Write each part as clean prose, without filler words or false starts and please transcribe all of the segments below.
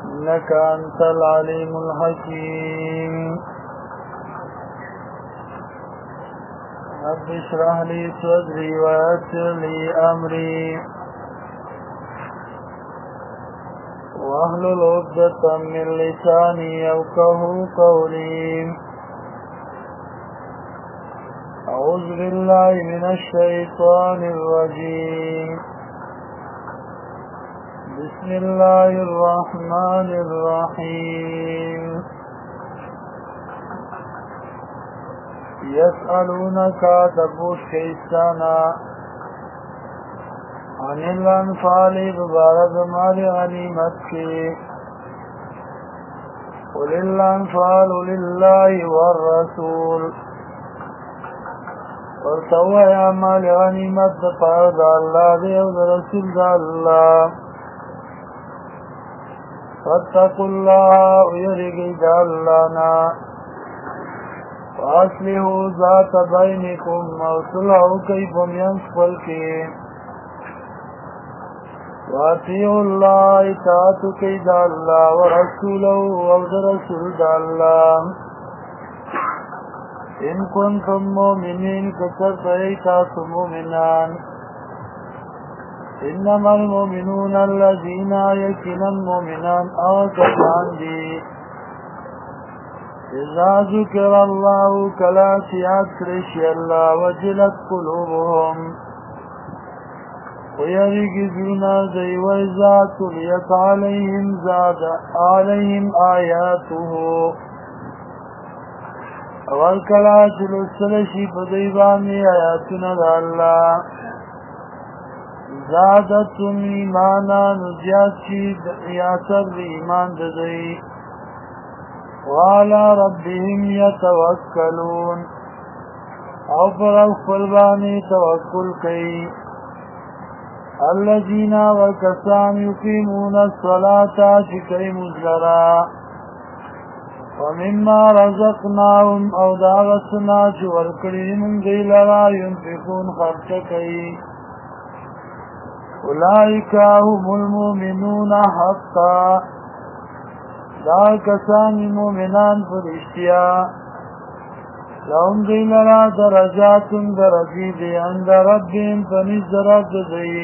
إنك أنت العليم الحكيم رب اشرح لي صدري ويسر لي أمري واحلل عقدة من لساني يفقهوا قولي أعوذ بالله من الشيطان الرجيم بسم الله الرحمن الرحيم يسألونك تبوش كيسانا عن الأنفال ببارد مال غنیمت کی قل الأنفال لله والرسول ورطوه یا مال غنیمت دپار دا اللہ دے و دا رسول دا اللہ فاتقوا الله ويرجي جعلنا وأصلحوا ذات بينكم وصلحوا كيف ينصفل كي وأطيعوا الله إطاعة كيد الله ورسوله ورسول الله إن كنتم مؤمنين كثرت إيتاس مؤمنان إنما المؤمنون الذين يكن المؤمنان أوكسان دي إذا ذكر الله كلا سياد كرشي الله وجلت قلوبهم ويركزون ذي وإذا تليت عليهم زاد عليهم آياته والكلا جلسلشي فضيباني آياتنا الله زادتهم ایمانا نزیاد چی یاسر دی ایمان ددئی وعلى ربهم يتوکلون او پر اغفل بانی توکل کئی الذین وکسان یقیمون الصلاة چکئی مزلرا ومما رزقناهم او داغسنا چورکڑی من دی لرا ينفقون خرچ کئی اولئک هم المؤمنون حقا دا کسان مومنان فرشتیا لهم دی لرا درجات درجی دی عند ربهم فنز رب دی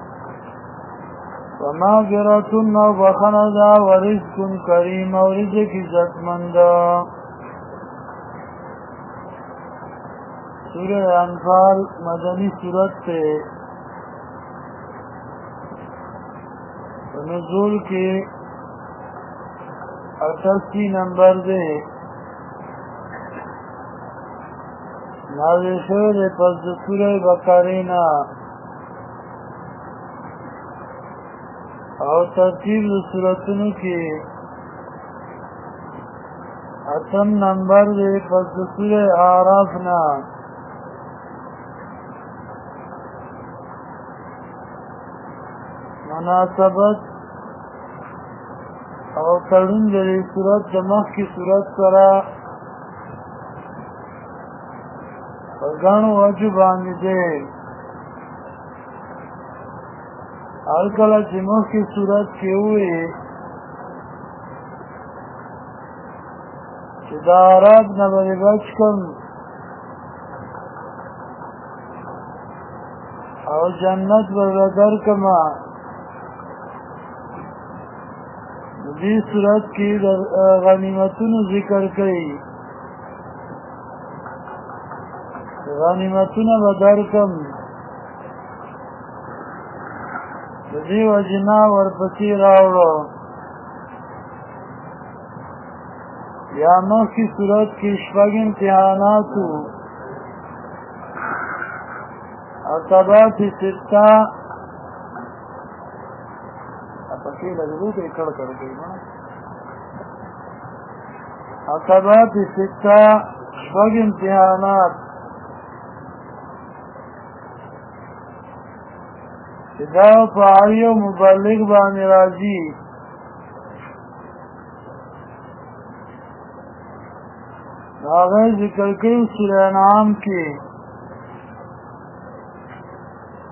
ومغفرة و بخندا ورزق کریم و رزق عزتمند سورہ انفال مدنی سورت تے نزول کے 88 نمبر دے نازل شوه پس د سورہ بقرہ نا او ترتیب د سورتونو کې 8 نمبر دے پس د سورہ اعراف نا مناسبت او تړون د صورت د مخ کی صورت سره غاڼو وجه باندې ده الکله چې مخ کی صورت کې وي چې دا رب نه به بچ کوم او جنت ورګر کما دې صورت کې غنیمتونو ذکر کړي غنیمتونه بدر کم دې وجنا ورپسې راوړو یا نو کی صورت کې شپږ امتحاناتو عقبات ستا پکې لګو کې کړه کوي نو عقبات ستا شپږ امتحانات دا فاعل مبلغ باندې راځي هغه ذکر کوي سورہ انعام کې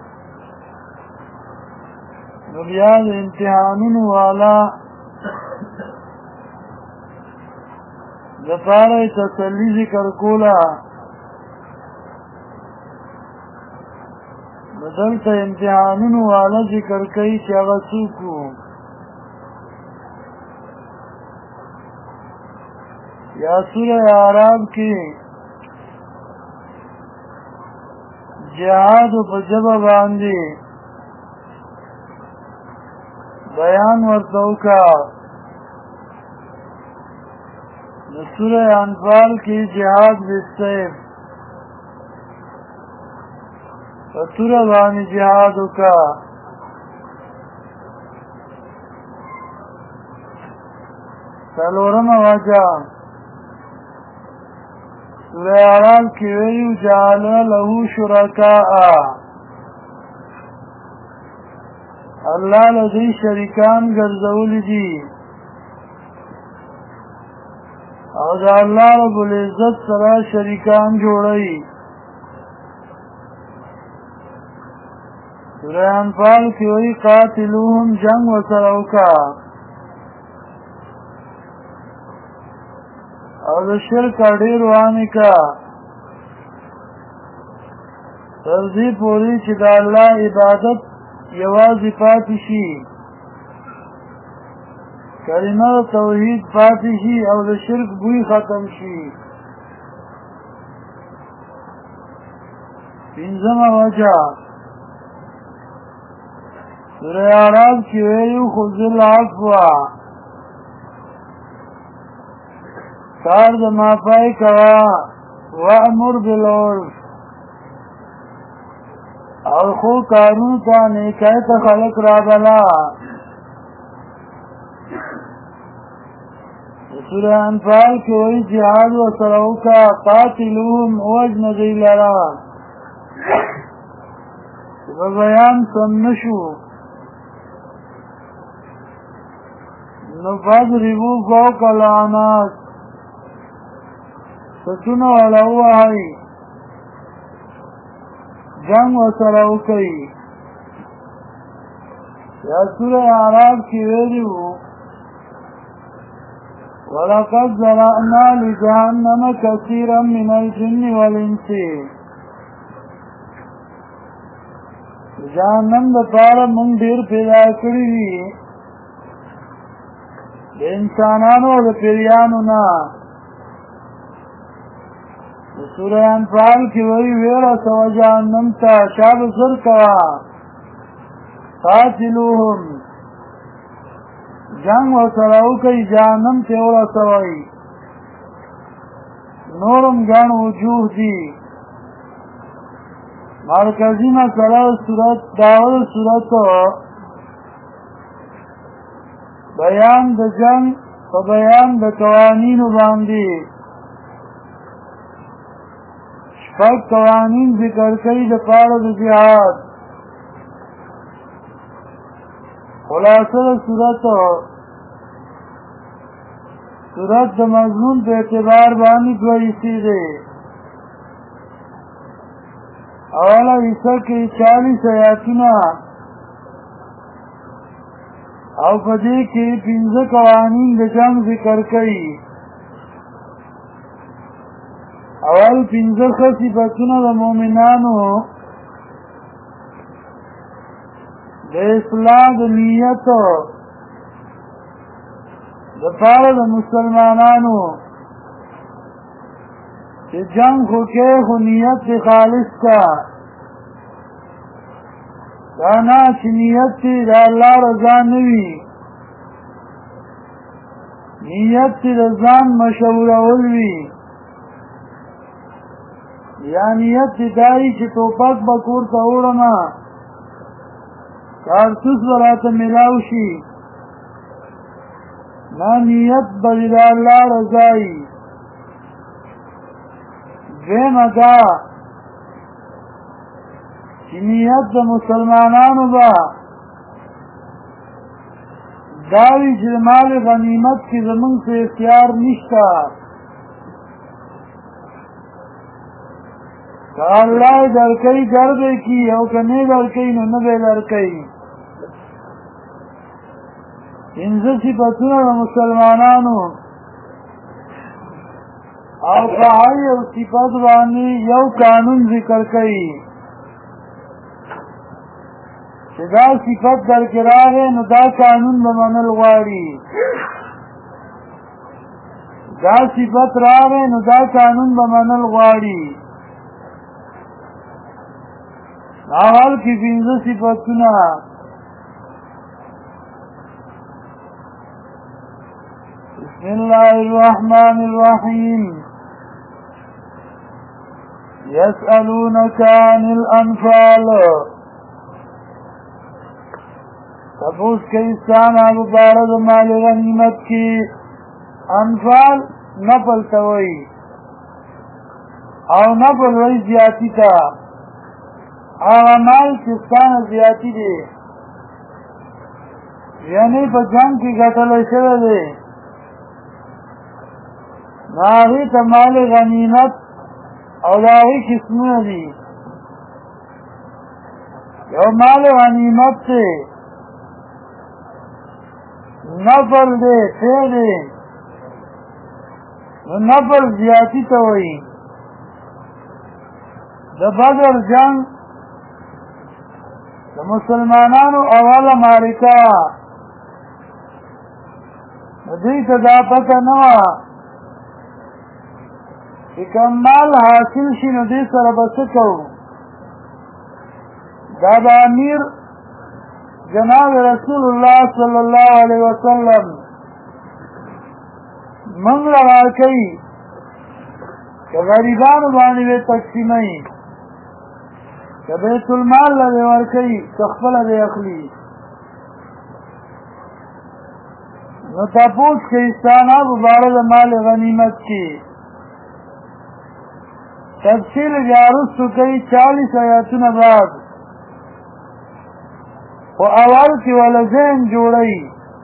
نو بیا د امتحانونو والا دپاره تسلی ذکر کوله دلته امتحانونو والا ذکر کوي چې هغه څوک وو یا سوره اعراف کې جهاد په ژبه باندې بیان ورته وکړه د سوره انفال کې جهاد بالسیف په توره باندې جهاد وکړه څلورمه وجه سوره اعراف کې ویلي جعل له شرکاء الله له دوی شریکان ګرځولي دي او د الله رب العزت سره شریکان جوړوي سوره انفال کې وایي قاتلوهم جنگ ورسره وکړه او د شرک ډېر وانه کا تر دې پورې چې د الله عبادت یوازې پاتې شي کلمه توحید پاتې شي او د شرک بوی ختم شي پنځمه وجه سوره اعراف کې ویلي خذ العفو کار د معافی کوه وامر بالعرف او خو کارونو ته نیکۍ ته خلق رابله سوره انفال کې وایي جهاد ورسره وکړه قاتلوهم وجنه دوی لره په بیان سم نه شو نو فاضربوا فوق الاعناق ستونه والا ووهئ جنگ ورسره وکئ یا سوره اعراف کې ویلي وو ولقد ذرأنا لجهنم كثيرا من الجن والانس جهنم دپاره موږ ډېر پیدا کړي دي د انسانانو او د پیریانو نه سوره انفال کې وایي ویره سوه جهنم ته شا به زر کوه قاتلوهم جنگ ورسره وکئ جهنم ته ورسوئ نورم ګڼ وجوه دي مرکزی مسئله صورت داول صورت بیان د جنگ په بیان د قوانینو باندې شپږ قوانین ذکر کوي د پاره د جهاد خلاصه د صورت د مضمون په اعتبار باندې دوه حصې دي اوله حصه کې 40 آیاتونه او په دې کې 15 قوانین د جنگ ذکر کوي اول 15 صفاتونه د مؤمنانو د اصلاح د نیت د پاره د مسلمانانو چې جنگ خو کې خو نیت دی خالص کا دانا چې نیت دی د الله رضا نه وي نیت دی د ځان مشهورول وي یا نیت دی دای چې ټوپک به کور ته وړمه کارتوس به راته میلاو شي نه نیت به د الله رضا وي دویمه دا چې نیت د مسلمانانو به دا وي چې د مال غنیمت کې زمونږ څه اختیار نشته که الله درکوي دربې کي او که نه درکوي نو نه به درکوي پنځه صفتونه د مسلمانانو او فعال یو صفت بانی یو قانون ذکر کئی چه دا صفت در کراغه نو دا قانون بمنل غاری دا صفت راغه نو دا قانون بمنل غاری اول کی پینزه صفتونه بسم الله الرحمن الرحیم يسألونك عن الأنفال تفوز كيستان ابو بارد مال غنیمت کی انفال نفل توئی او نفل وی زیادی تا مال کستان زیادی دی یعنی پا جنگ کی گتل شده دی ناغی تا مال غنیمت او داغی قسمونه دی یو مال غنیمت تی نفل دی تی دی نفل زیادی تا ہوئی دا بدر جنگ دا مسلمانانو اول مارکا دیتا دا پتا نوا کہ کمال حاصل شی نو دی سر بسکو دا امیر جناب رسول اللہ صلی اللہ علیہ وسلم منگ لگا کئی کہ غریبان بانی بے تقسیمی کہ بیت المال لگے ورکی تخفل بے اخلی نو تپوس کے استانا ببارد مال غنیمت کی تفصیل جارستو کئی 40 آیاتون بعد و اول کی ولذین جوڑی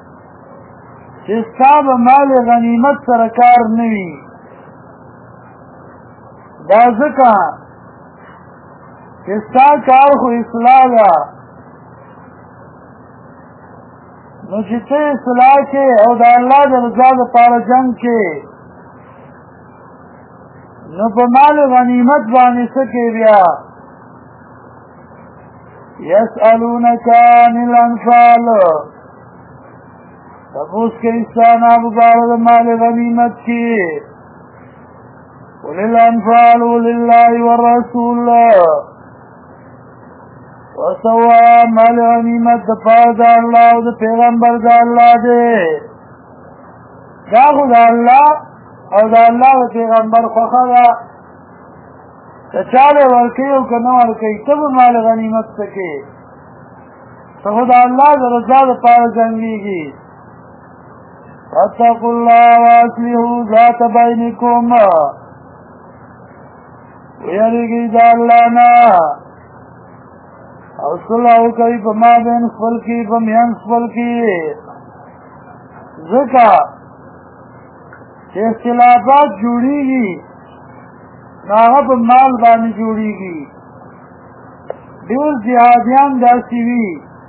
چستاب مال غنیمت سرکار نوی دا ذکا چستا کار خو اصلاح دا نو چتے اصلاح کے او دا اللہ دا رضا دا پار جنگ کے نو پا مال غنیمت بانی سکے بیا یسألونکا عن الانفال تفوس کے استانا ببارد مال غنیمت کی قل الانفال للہ والرسول وسوا مال غنیمت دا پار دا اللہ و دا پیغمبر دا اللہ دے دا خود اللہ او دا اللہ و پیغمبر خوخدا چالے ورکی او کنو ورکی تب مال غنیمت سکے تو خدا اللہ دا رضا دا پار جنگی گی فاتقوا اللہ واسلیحو ذات بینکم ویرگی دا اللہ نا او صلحو کئی پا ما بین خفل کی پا میان خفل کی ذکا کہ اختلافات جوڑی گی ناغب مال بانی جوڑی گی دیر جہادیان داسی وی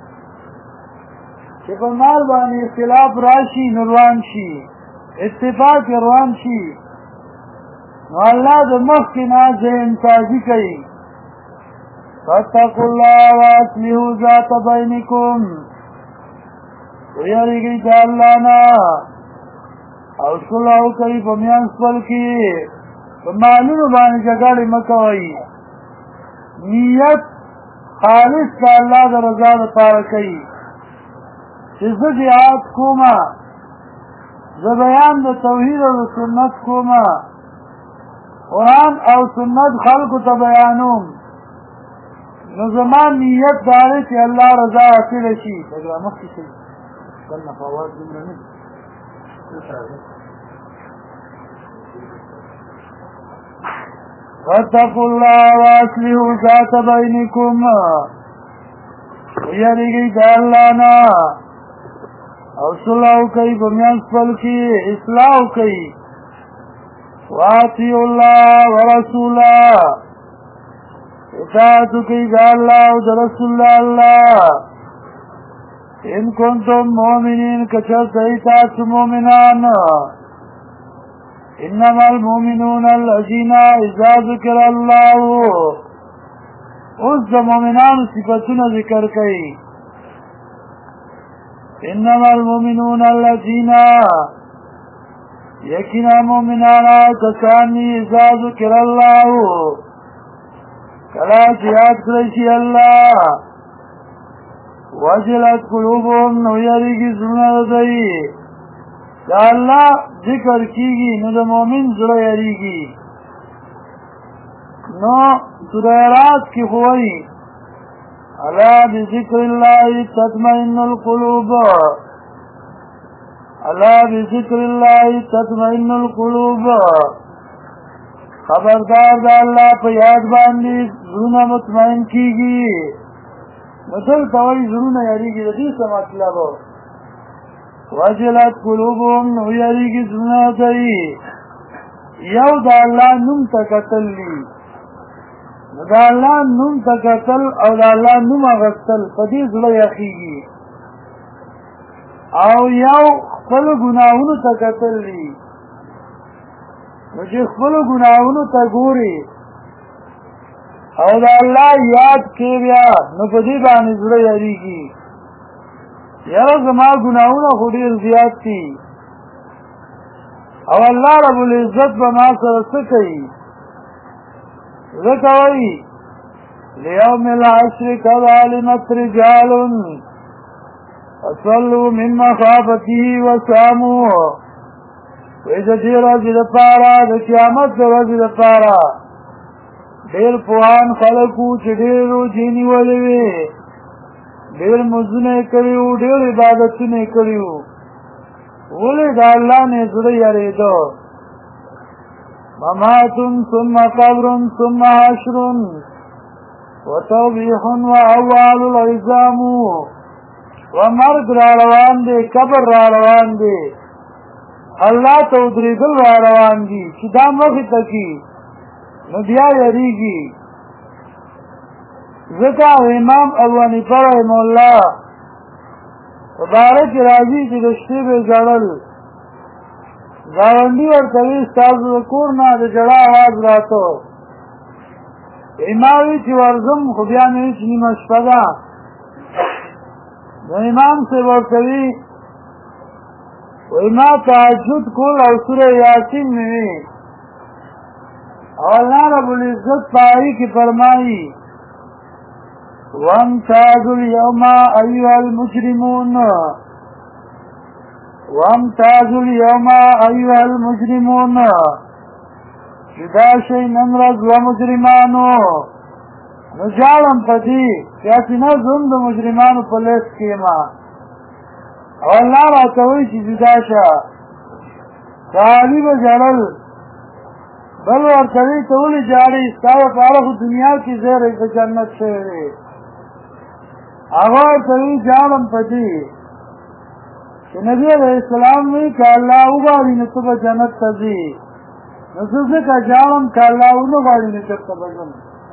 کہ پا مال بانی اختلاف راشی نروان شی اتفاق روان شی نو اللہ دا مخ کی ناز انتازی کئی فاتقوا اللہ واسلیحو ذات بینکم ویاری گئی تا اللہ نا او صلحو کئی پا میان سپل کی پا معلوم بانی جگڑی مکوئی نیت خالص کا اللہ دا رضا دا پارا کئی چیز جہاد کوما زبیان دا توحید و سنت کوما قرآن او سنت خلق تا بیانوم نظمان نیت دارے کہ اللہ رضا حاصل شی اگر مخی شی بلنا فواز جمرنی فاتقوا اللہ واسلیحو ذات بینکم ویرگی دا اللہ نا او صلحو کئی بمیان سپل کی اصلاحو کئی واطیعوا اللہ ورسولہ اطاعتو کئی دا اللہ و دا رسول اللہ ان کنتم مومنین کچر سیتات مومنان انما المؤمنون الذين اذا ذکر الله اوس د مؤمنانو صفاتونه ذکر کړي انما المؤمنون الذين یقینا مؤمنان کسان اذا ذکر الله کلا چې یاد کړی شي الله وجلت قلوبهم نو یریږي زړونه دوی دا الله ذکر کیږي نو د مؤمن زړه یریږي نو سورہ رات کی ہوئی الا بذکر اللہ تطمئن القلوب الا بذکر اللہ تطمئن القلوب خبردار دا اللہ پہ یاد باندی زرونه مطمئن کیگی مثل توی زرونه یریگی ردی سا مطلب وجلت قلوبهم نو یریگی زرونه دی یو دا اللہ نم تکتل لی دا اللہ نم تکتل او دا اللہ نم اغسطل پدی زړه یخیگی او یو خپل گناہونو تکتل لی چې خپل گناہونو تا ګوري او دا اللہ یاد کی بیا نو پدی باندې زړه یریږي یاره زما گناہونه خو ډیر زیات دي او الله رب العزت به ما سره څه کوي ذکوي ليوم العشر كظالمت رجال فصلوا من مخافته وساموا وإذا جيرا جد پارا دا قیامت دا وزد پارا دیر پوان خلقو چه دیرو جینی ولوی دیر مزنے کریو دیر عبادتنے کریو ولی دا اللہ نے زڑی یریدو ممات ثم قبر ثم حشر وتوبیح واوال العظام ومرگ را روان دے قبر را روان دے اللہ تو دریدل را روان دی چی دا مخی تکی نبیا یریگی ذکا امام ابو حنیفه رحمه اللہ مبارک راضی چی دشتی بے جڑل گاونډي ورته وی ستاسو کور نه د جړا आवाज راته امامي چې ورزم خو بیا نه هیڅ نیمه شپه ده نو امام سے ورته وی وی ما تهجد کول او سوره یاسین مې او الله رب العزت پای کی فرمایي وامتازوا اليوم ايها المجرمون وامتازوا اليوم ايها المجرمون جدا شئی نمرز و مجرمانو نجالم پتی کیاسی نظم دو مجرمانو پلیس کیما او اللہ را توی چی جدا شا صحابی بجالل بل ورطوی تولی جاری استاو پارخ دنیا کی زیر ایک جنت شوی اغور توی جالم پتی کہ نبی علیہ السلام میں کہ اللہ اغاری نتب جنت تزی نسوزی کا جالم کہ اللہ اغاری نتب بجن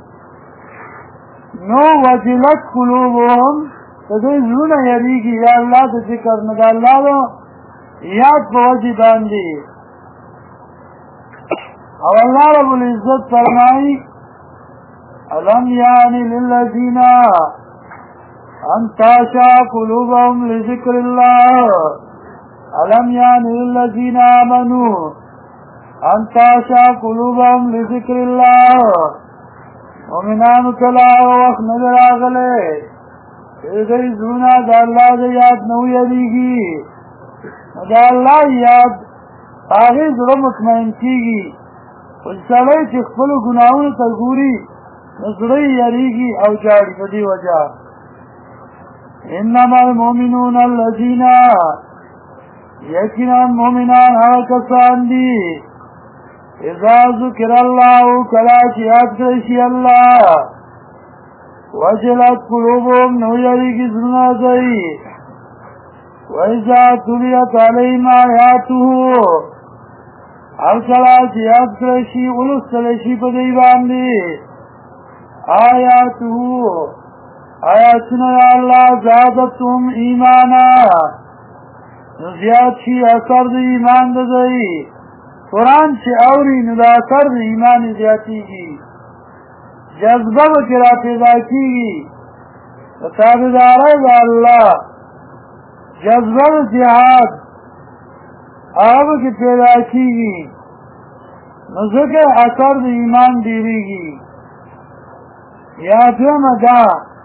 نو وجلت قلوبهم تدوی زون یریگی یا اللہ تو ذکر نگا اللہ دو یاد پوجی باندی او اللہ رب العزت فرمائی علم یعنی للذین ان تاشا قلوبهم لذکر اللہ علم یعنی للذین آمنوا ان تاشا قلوبهم لذکر اللہ مومنان کلا وقت نظر آگلے ایدری زونا دا اللہ دا یاد نو یدیگی دا اللہ یاد آغی ظلم مطمئن کیگی وچسالی چی خپلو گناہون تلگوری نصری یریگی او جاری فدی وجہ انما المؤمنون الذین یقینا مومنان کسان دی اذا ذکر اللہ کلا چی یاد کرشی اللہ وجلت قلوبهم نو یریگی زرنا دی وَإِذَا تُلِيَتْ عَلَيْهِمْ آيَاتُهُ او کلا چی یاد کرشی اولستلشی پا دیباندی آیاتُهُ آیاتنا یا اللہ زادتهم ایمانا نزیاد شی اثر دی ایمان دی قرآن چې اوري نو د اثر د ایمان زیاتېږي جذبه به کې را پیدا کېږي د تابعدارۍ د الله جذبه د جهاد هغه به کې پیدا کېږي نو ځکه اثر د ایمان ډېرېږي یا دویمه دا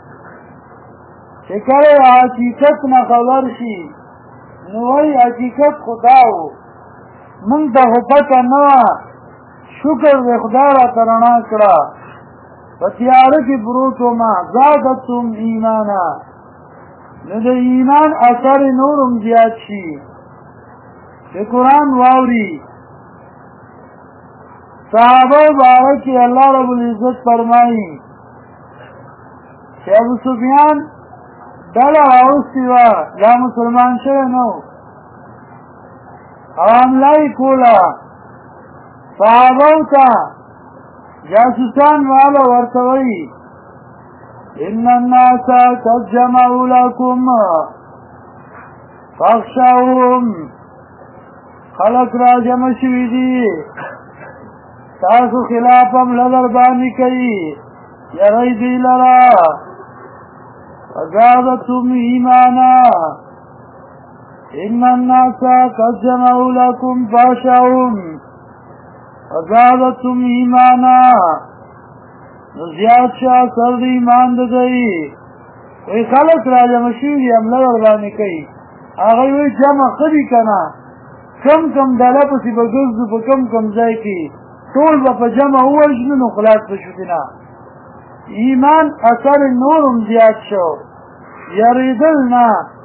چې کله حقیقت نه خبر شي نو وایي حقیقت خدا و مونږ ته خو پته نه وه شکر د خدای راته رڼا کړه په تیاره کې پروت ومه زادتم ایمانا نو د ایمان اثر نور هم زیات شي چې قرآن واوري صحابه باره کې الله رب العزت فرمایي چې ابو سفیان ډله راوستې وه یا مسلمان شوی نه و او حمله یې کوله صحابو ته جاسوسان والا ورته وایي ان الناس قد جمعوا لكم فاخشوهم خلق را جمع شوي دي تاسو خلاف هم لدر باندې کوي یری دی لرا وزادتم ایمانا ان الناس قد جمعوا لكم فاخشوهم وزادتم ایمانا زیاد شاه سر دی ایمان ددئی وی خلق را جمع شوی حمله وربانې کوي هغه وی جمع خدي کنا کم کم ډله پسې به ګرځو په کم کم ځای کې ټول به په جمع ووژنو نو خلاص به شو نه ایمان اثر نور هم زیات شو یریدل نه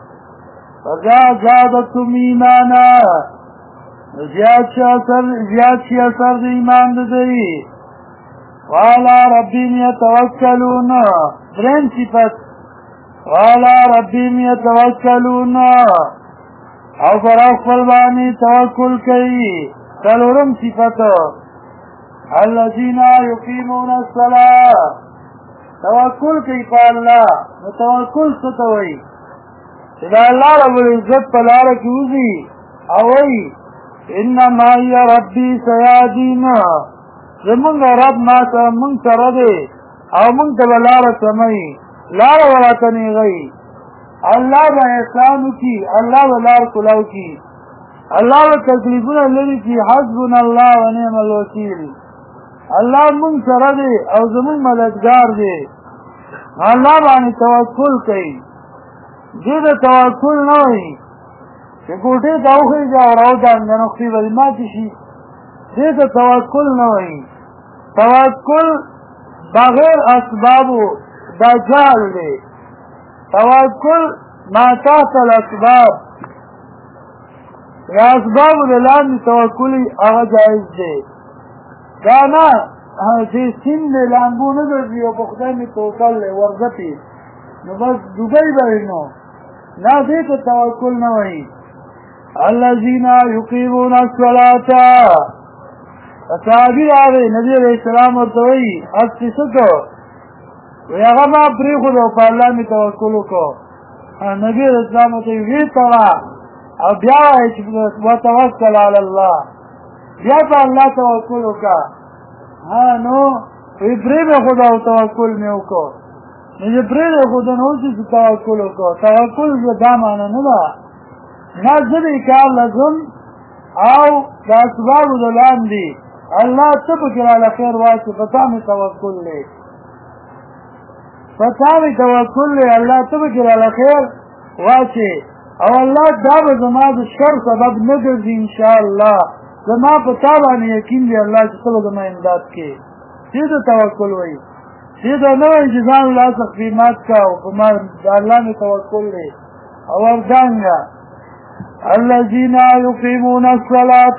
فزادتم ایمانا زیاد شي اثر د ایمان ددئی وعلى ربهم يتوکلون درین صفت وعلى ربهم يتوکلون او پر خپل باندې توکل کوي څلورم صفت الذين يقيمون الصلاة توکل کوي په الله نو توکل څه ته وایي چې دا الله رب العزت په لاره کې وځي او وایي انما هي ربي سيهدين زمونږ رب ما ته مونږ سره دی او مونږ ته به لاره سموي لاره به راته نیغوي الله به احسان وکړي الله به لار کلاو کړي الله به تکلیفونه لرې کړي حسبنا الله ونعم الوکیل الله مونږ سره دی او زمونږ مددګار دی الله باندې توکل کوي دې ته توکل نه وایي چې ګوټې ته وخېږي او راودانګه نو خپې به دې ماتې شي دې ته توکل نه وایي توکل بغیر اسبابو دا جهل دی توکل ما تحت الاسباب یا اسبابو د لاندې توکل هغه جایز دی دا نه چې سیم دی لامبو نه ګرځي او په خدای مې توکل دی ورځپي نو بس ډوبۍ به وي نو نه دې ته توکل نه وایي الذين يقيمون الصلاة صحابی راغی نبی علیہ السلام ورته وایي هسې څه کو وی هغه ما پرېښود او په الله مې توکل وکړو نبی علیہ السلام ورته وایي ویې تړه او بیا وایي چې وتوکل علی الله بیا په الله توکل وکړه نو وی پرېښود او توکل مې وکړو نو چې پرېښود نو اوس چې توکل وکړو توکل دا معنی نه ده نه زه دې کار لازم او د اسبابو د لاندې الله ته پکې راله خیر واچي په تا مې توکل دی په تا مې توکل دی الله ته پکې راله خیر واچي او الله دا به زما د شر سبب نه ګرځي انشاءالله زما په تا باندې یقین دی الله چې ته به زما امداد کوې دې ته توکل وایي دې ته نه وایي چې ځان لا تقدیمات کا او په ما د الله مې توکل دی او ورځانګه الذين يقيمون الصلاة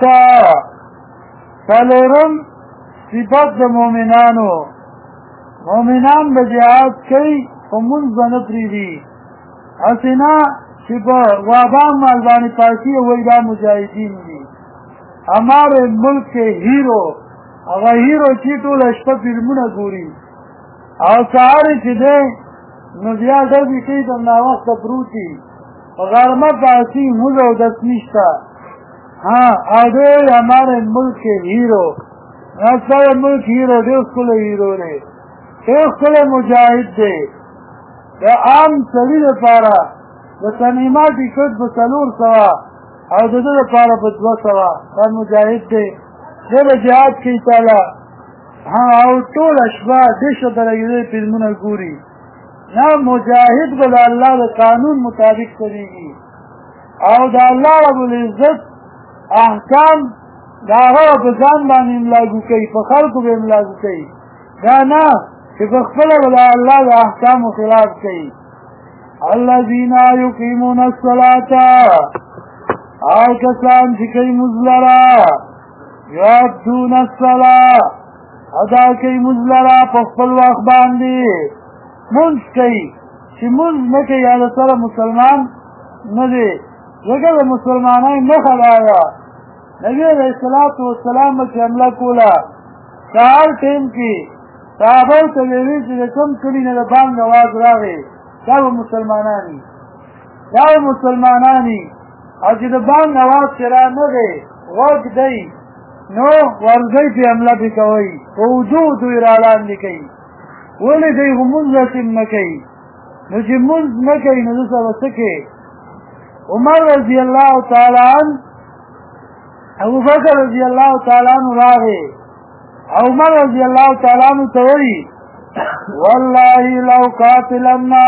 څلورم صفت د مؤمنانو مؤمنان به جهاد کوي خو مونځ به نه پرېږدي هسې نه چې په وابا مال باندې پارسي وایي دا مجاهدین دي همارے ملک کے هیرو هغه هیرو چې ټوله شپه فلمونه ګوري او سهار چې دی نو بیا ډزې کوي د ناوخته پروت دي په غرمه پاسي مونځ او دس نشته हाँ आगे हमारे मुल्क के हीरो सारे मुल्क हीरो दे उसको हीरो ने उसको मुजाहिद दे आम सभी ने पारा तनीमा टिकट बसलूर सवा और दूसरे पारा बदवा सवा और मुजाहिद दे जब जहाज की ताला हाँ और टोल अशबा दिश तरह फिल्म पूरी ना मुजाहिद बला अल्लाह कानून मुताबिक करेगी और अल्लाह रब्बुल इज्जत अहकाम दावा बजान बानी लागू कई पखल को बेम लागू कई गाना कि बखला बला अल्लाह अहकाम खिलाफ कई अल्लाज़ीना युकीमून अस्सलाता और कसान सिकई मुजलरा युअद्दून अस्सला अदा कई मुजलरा पखल वक्त बांधी मुंज कई कि मुंज न कई याद सारा मुसलमान न दे जगह मुसलमान न खलाया नबी अलैहिस्सलाम के हमला कोला चार टेम की साहबा तलेवी से कम कड़ी ने बांग आवाज रावे क्या वो मुसलमानानी और जिद बांग आवाज चरा न गए वर्ग दई नो वर्गई पे हमला भी कवई वजूद इरालान निकई बोले गई मुंज न कई मुझे मुंज न कई न सब सके उमर रजी अल्लाह ताला अबू बकर रजी अल्लाह ताला रावे उमर रजी अल्लाह ताला तवरी वल्लाहि लौ कातिलन्ना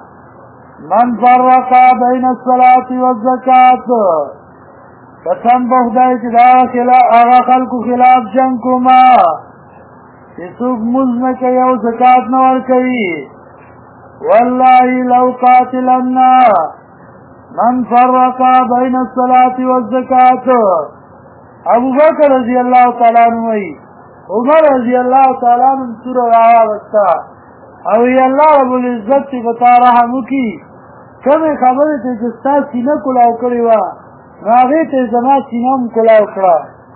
मन फर्रका बैन अस्सलाति वज़्ज़कात कसम बखदाई कि आगा खल को खिलाफ जंग कुमा सुख मुझ में कही और ज़कात न वर कही वल्लाहि लौ कातिलन्ना मन फर्रका बैन अस्सलाति वज़्ज़कात अबू बकर रजी अल्लाह ताला वही उमर रजी अल्लाह ताला सूरा आया बच्चा और ये अल्लाह रब्बुल इज्जत से बता रहा मुकी कमे खबर थे जिसका सीना कुलाव करेवा नागे ते जमा सीना कुलाव करा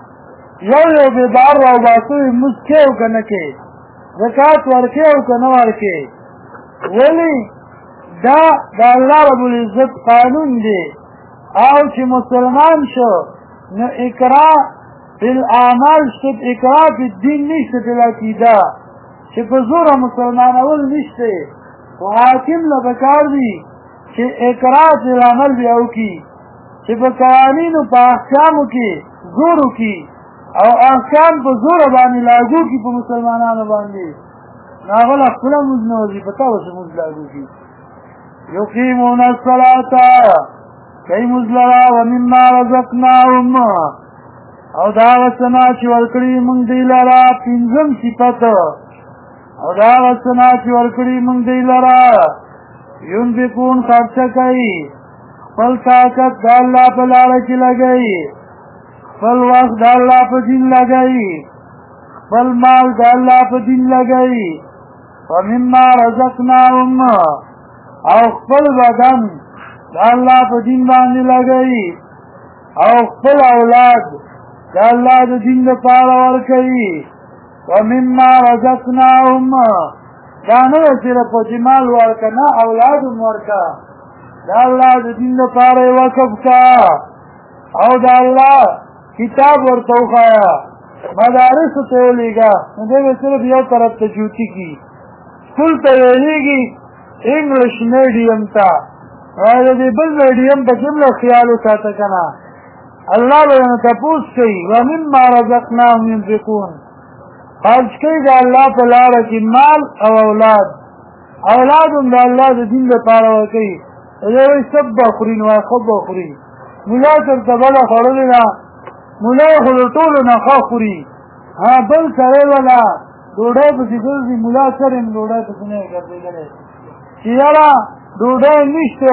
यो बेदार व बासु मुस्के कनके ज़कात वर्के और कनवारके वली दा अल्लाह रब्बुल इज्जत कानून दे आओ कि मुसलमान शो न इकरा फिल आमाल शुद इकरा फिल दीन निश्ते फिल अकीदा कि बजूर मुसलमान अवल निश्ते वो हाकिम लबकार भी कि इकरा फिल अमल भी आओ की कि बकानीन पा अहकाम की जोर की और अहकाम पर जोर बानी लागू की पर मुसलमान बांधी नावल अखला मुझने वजी पता वैसे मुझ लागू की युकीमून अस्सलाता कई मुजलरा व मिम्मा रज़क़नाहुम और दावसना ची वरकड़ी मुंग दिलरा पिंजम सिफत और दावसना ची वरकड़ी मुंग दिलरा युनफिकून खर्च कई फल ताकत डाला पे लालच लगई फल वक्त डाला पे दिन लगई फल माल डाला पे दिन लगई व मिम्मा रज़क़नाहुम और फल बदन अल्लाह पे दिन बांधने लगई और फल औलाद अल्लाह जो दिन पारा और कई व मिम्मा रज़क़नाहुम जानो सिर्फ जिमाल वार का ना औलाद उमर का अल्लाह जो दिन पारे वक़फ़ का और अल्लाह किताब और तौखाया मदारिस तोलेगा मुझे सिर्फ यह तरफ से जूती की स्कूल तोलेगी इंग्लिश मीडियम था और यदि बल मीडियम पर जुमला ख्याल उठाता कना अल्लाह ने तपूस कही व मिम्मा रज़क़नाहुम युनफिकून खर्च कई अल्लाह पर ला रखी माल और औलाद उन अल्लाह के दिन में पारा हुआ कही सब बखरीन हुआ खूब बखरी मुला कर तबला खोलेगा मुला खोलो ना खाखुरी हाँ बल करे वाला डोडा पे मुला कर डोडा पे सुने करते करे चियारा डोडा निश्चय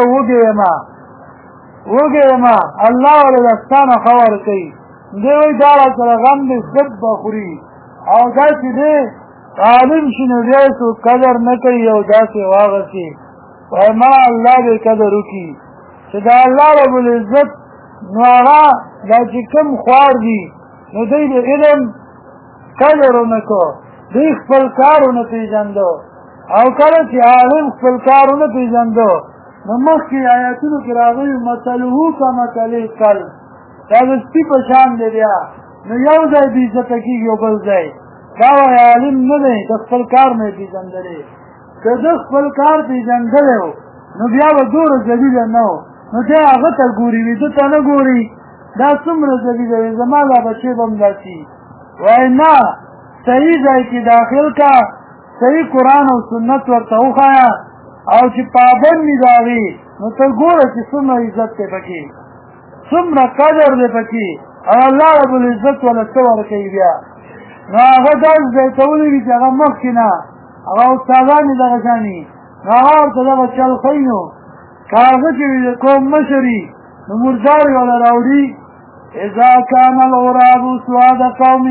हो गए माँ अल्लाह वाले रस्ताना खबर कई देवी दारा कर गम में सब बखरी और जैसे दे तालीम शिन जैसो कदर न कही और जैसे वागसी और माँ अल्लाह के कदर रुकी सदा अल्लाह रब्बुल इज्जत नवारा जाके कम ख्वार दी न दे इल्म कदर न को देख फलकार न पीजन दो और करे कि आलिम फलकार न पीजन दो नमक की आयतुन की रावी मसलहू का मसले कल دا د سپي په شان دی بیا نو یو ځای بې عزته کېږي او بل ځای دا وایي عالم نه دی د خپل کار نه یې پېژندلی که ده خپل کار پېژندلی و نو بیا به دومره ذلیله نه و نو دی هغه ته ګوري ویده ته نه ګوري دا څومره ذلیله وي زما دا بچې به هم داسې وایي نه صحیح ځای کې داخل کا صحیح قرآن او سنت ورته وښایه او چې پابند وي د هغې نو ته ګوره چې څومره عزت دی پکې څومره قدر دی پکې او الله رب العزت وله څه ورکوي بیا نو هغه داسې ځای ته ولري چې هغه مخکې نه هغه استادان یې دغه شاني نو هغه ورته دغه چل ښیي نو که هغه چې وي د قوم مشر وي نو مردار یې وله راوړي اذا کان الغراب سواد قوم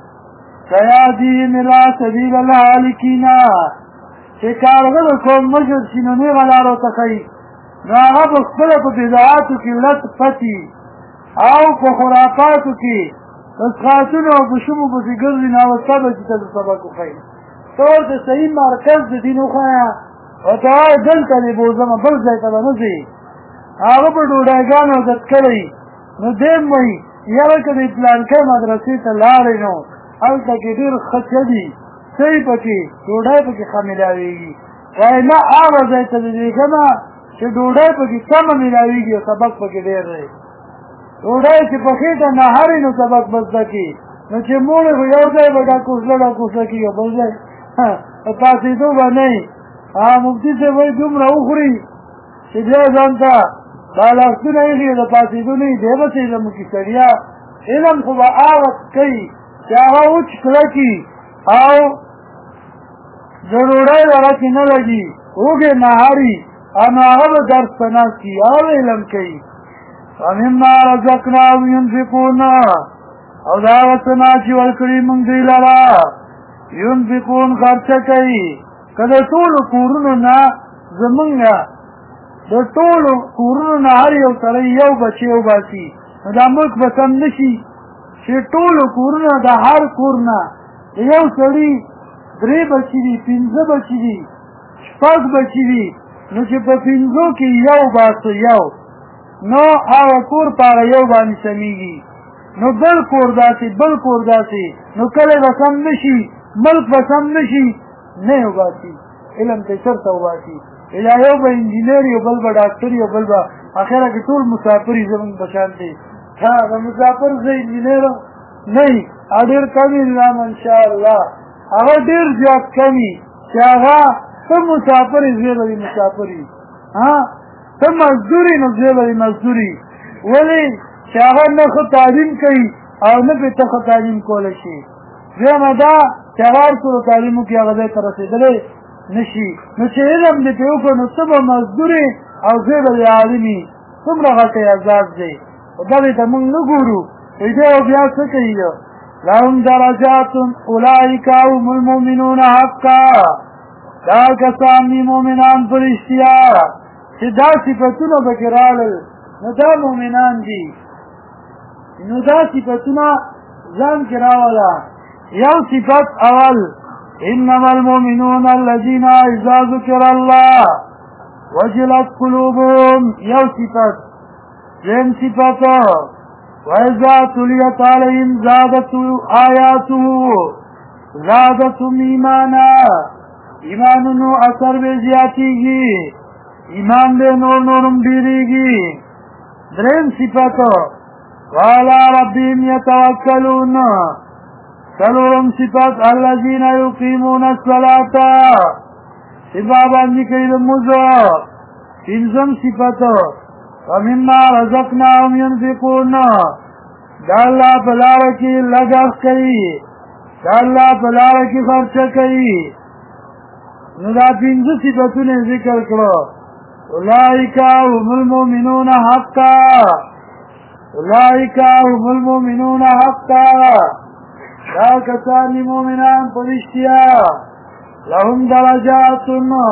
سیادیم الى سبیل الهالکین چې کارغه د قوم مشر شي نو نیغه لار ورته ښیي نو هغه په خپله په بدعاتو کې لت پتي او په خرافاتو کې اسقاطونو او په شومو پسې ګرځي ناوسته به چې ته د سبق وښیي ته ورته صحیح مرکز د دین وښیه او ته وایې دلته دې بوځمه بل ځای ته به نه ځې هغه په ډوډۍ عزت کړی نو دی هم وایي یاره که د پلانکۍ مدرسې ته لاړې نو هلته کې ډېر ښه څه دي څه یې پکې ډوډۍ پکې ښه میلاوېږي وایي نه هغه ځای ته دې ځېږمه چې ډوډۍ پکې کمه میلاوېږي او سبق پکې ډېر دی ډوډۍ چې پخې ته نهارې نو سبق به زده کړي نو چې موړې خو یو ځای به ډاکوسله کېږي او بل ځای په پاڅېدو به نه وي مفتي صاحب وایي دومره وخوري چې بیا ځان ته دا لاسونه ایښي د پاڅېدو نه وي دی به څه زموږ کې ستړیا علم خو به هغه کوي چې هغه وچ کلکي او د ډوډۍ دغه کې نه لګي وږې نهاري نو هغه به درس ته ناست کي هغه به علم کوي ومما رزقناهم ينفقون او دا هغه څه نه چې ورکړي موږ دوی لره ينفقون خرچه کوي که د ټولو کورونو نه زمونږ د ټولو کورونو نه هر یو سړی یو بچی وباسي نو دا ملک به کم نه شي چې ټولو کورونه د هر کور نه یو سړي 3 بچي دي 5 بچي دي 6 بچي دي نو چې په 5 کې یو باسو یو نو هغه کور په هغه یو باندې سمیږي نو بل کور داسې نو کله به سم نه شي ملک به سم نه شي نه وباسي علم ته چېرته وباسي یا یو به انجینر یو بل به ډاکټر یو بل به اخره کې ټول مسافر یې زمونږ په شان دی د مسافر زه انجینر نه وي ډېر کم یې نام انشاءالله هغه ډېر زیات کم وي چې هغه ته مسافر یې زه به دې مسافر وي ته مزدوري نو زه به دې مزدوري ولې چې هغه نه ښه تعلیم کوي او نه پرې ته ښه تعلیم کولی شي دویمه دا چې هغه هر څومره تعلیم وکړي هغه ځای ته رسېدلی نه شي نو چې علم دې پرې وکړو نو ته به مزدورې او زه به دې عالم وي څومره غټ اعزاز دی خو دغې ته موږ نه ګورو دی او بیا څه کوي لهم درجات اولئک هم المؤمنون حقا دا کسان دي مؤمنان په رښتیا چې دا صفتونه پکې راغلل نو دا مؤمنان دي نو دا صفتونه ځان کې راوله یو صفت اول انما المؤمنون الذين اذا ذكر الله وجلت قلوبهم یو صفت ذم صفت واذا تليت عليهم آياته زادتهم ایمانا ایمانونو اثر به زیاتیږي ایمان دې نورم ډیریږي دریم صفت وعلى ربهم يتوکلون څلورم صفت الذين يقيمون الصلاة صفات باندې کوي لمونځ پنځم صفت ومما رزقناهم ينفقون دا الله په لاره کې لګښت کوي دا الله په لاره کې خرچه کوي نو دا پنځه صفتونه ذکر کړو اولئک هم المؤمنون حقا اولئک هم المؤمنون حقا دا کسان مؤمنان په رښتیا لهم درجات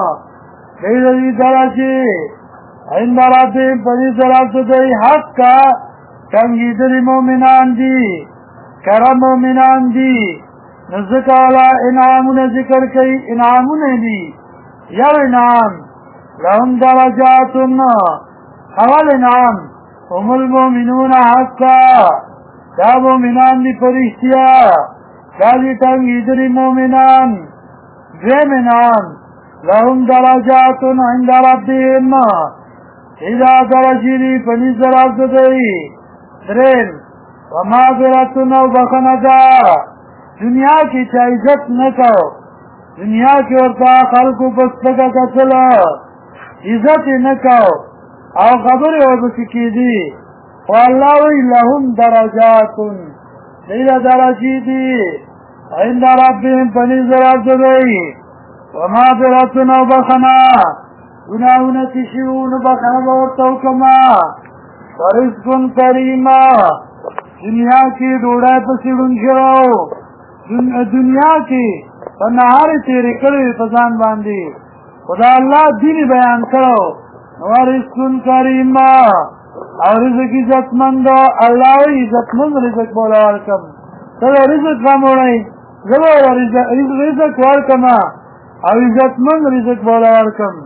دې درجه عند ربهم پدې طرف ته حقا څنګه دې مؤمنان دي کرم مؤمنان دي نزکالا انعامونه ذکر کوي انعامونه دي یو انعام لهم درجات اول انعام هم المؤمنون حقا دا مومنان دی پرشتیا دا دی تنگیدری مومنان دویمنان لهم درجات عند ربهم اذا درجی دی پنیز رب دی درین وماغرتن و بخندا دنیا کی چا عزت نکو دنیا کی ورطا خلقو پسپکا کسل عزت نکو او خبر او بسکی دی والله وی لهم درجات دیل درجی دی عند ربهم پنیز رب دی وماغرتن و بخنا گناہونا تشیون بخنا بورتو کما ورزقن کریما دنیا کی ڈوڑای پسیڑن شراو دنیا کی پنہاری تیری کروی پسان باندی خدا اللہ دینی بیان کرو ورزقن کریما اور رزق عزت مند اللہ وی عزت مند رزق بولا ورکم چلو رزق کاموڑای رزق ورکما اور عزت مند رزق بولا ورکم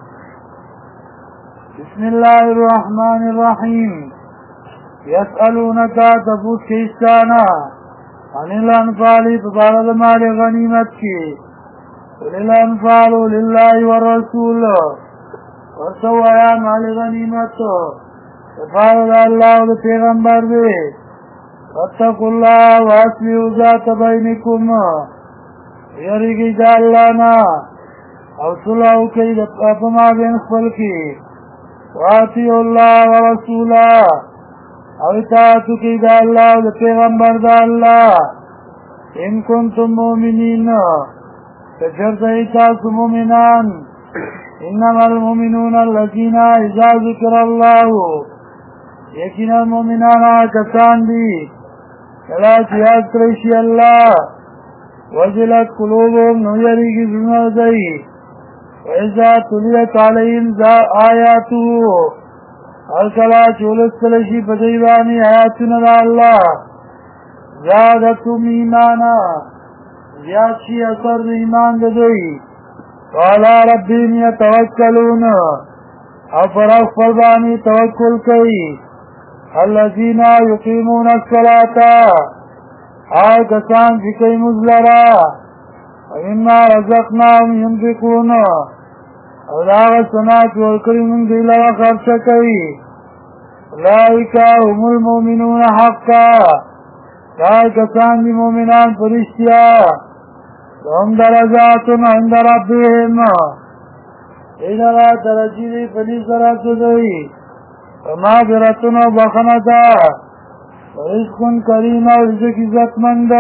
بسم اللہ الرحمن الرحیم یسألونکا تفوت کیستانا عن الانفالی ببارد مال غنیمت کی وللانفالو للہ والرسول ورسوایا مال غنیمت ببارد اللہ و پیغمبر دے واتقوا اللہ واسلیو ذات بینکم یریگی جا اللہ نا او صلحو کئی دپاپما بین خفل کی واتیو اللہ ورسولا او اطاعتو کی دا اللہ و دا پیغمبر دا اللہ ان کنتم مومنین فشرط ایتاس مومنان انما المومنون الذین اذا ذکر اللہ یقین المومنان کسان دی کلا چیاد کرشی اللہ وجلت قلوبهم نویری کی زنر دی وَإِذَا تُلِيَتْ عَلَيْهِمْ آيَاتُهُ الکلا چولت کلشی پدیوانی آیاتنا دا اللہ زادتم ایمانا زیادشی اثر ایمان ددوئی وعلا ربیم یتوکلون او پر اخفربانی توکل کئی الذین یقیمون الصلاة آئے کسان جکی مزلرا وَإِمَّا رَزَقْنَاهُمْ يُنْفِقُونَ اور آغا سنات ورکری من دیل و خرچ کئی اولئیکا هم المومنون حقا کائی کسان دی مومنان پرشتیا لهم درجات عند ربهم اینا درجی دی پلیس رب دی وماغرتن و بخنتا ورزقن کریم و رزق عزت مند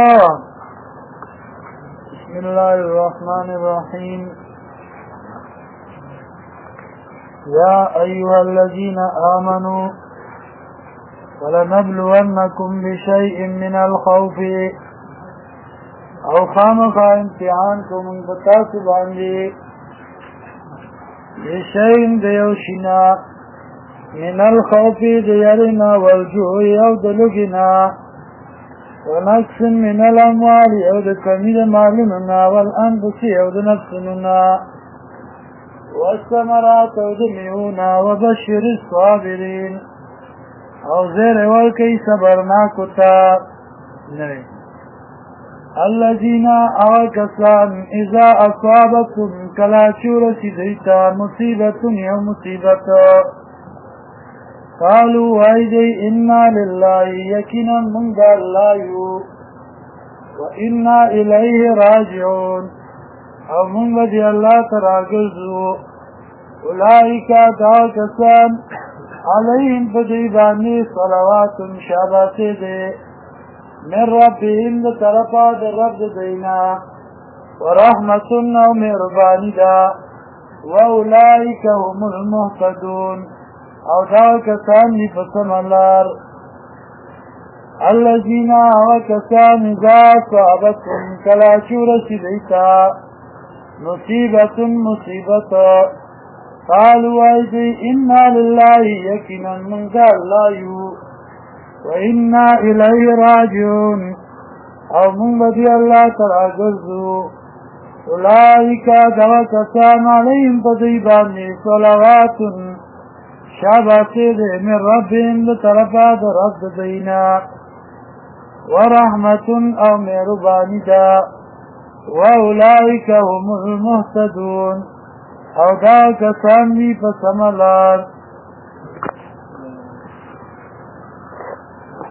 بسم اللہ الرحمن الرحیم یا ایوہ الذین آمنوا ولنبلونکم بشیء من الخوف او خامخا امتحان کو منبتاس باندی بشیء دیوشنا من الخوف دیرنا والجوع او دلگنا ونقص من الاموال او دکمید مالنا والانفس او دنفسنا والثمرات او دمیونا وبشر الصابرین او زیر والکی صبرناکو تا نوی الذین آکسان اذا اصابتم کلاچور سیدیتا مصیبت یا مصیبت قالوا ایدی انا للہ یکینا من دا اللہ و انا الیہ راجعون او من بدی اللہ تراغزو اولئیکا دا کسان علیہم بدیبانی صلوات شاباتے دے من ربهم دا طرفا دا رب دینا ورحمتنا و مہربانی دا واولئیکا هم المحتدون او دا کسان نفسم اللار الذین او کسان اذا صابتهم کلاشور سیدیتا مصیبت مصیبت قالوا ایدی انا للہ یکینا من دا اللہ و انا الیہ راجعون او من بدی اللہ تراغزو اولئیکا دوا کسان علیہم پدیبانی صلوات شاباته ده من ربهم لطرفا ده رب دینا ورحمة او مهربانی دا واولئک هم المهتدون او دا کسان دی پسملار